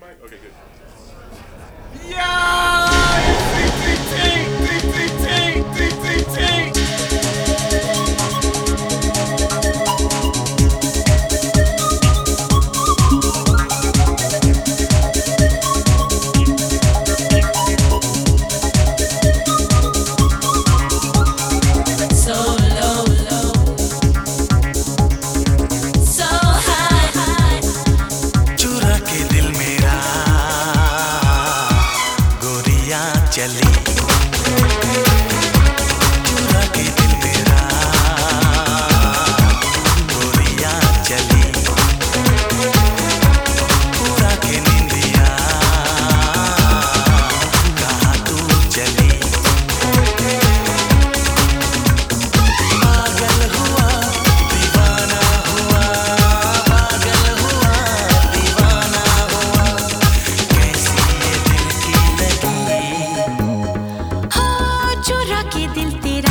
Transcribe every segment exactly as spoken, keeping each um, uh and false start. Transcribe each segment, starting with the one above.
mic? Okay, good. चली चुरा के दिल मेरा गोरिया चली पूरा के निंदिया कहाँ तू चली पागल हुआ दीवाना हुआ पागल हुआ दीवाना हुआ कैसी ये दिल की लगी चुरा के दिल तेरा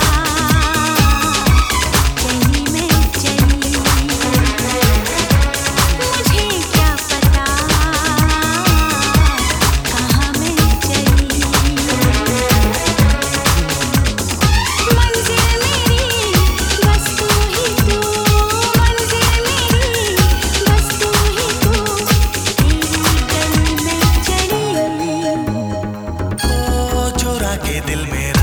कहीं मैं चली मुझे क्या पता कहाँ मैं चली मंजिल मेरी बस तू ही तू मंजिल मेरी बस तू ही तू तेरी गली में चली ओ चुरा के दिल मेरा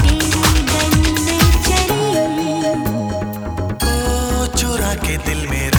के दिल मेरा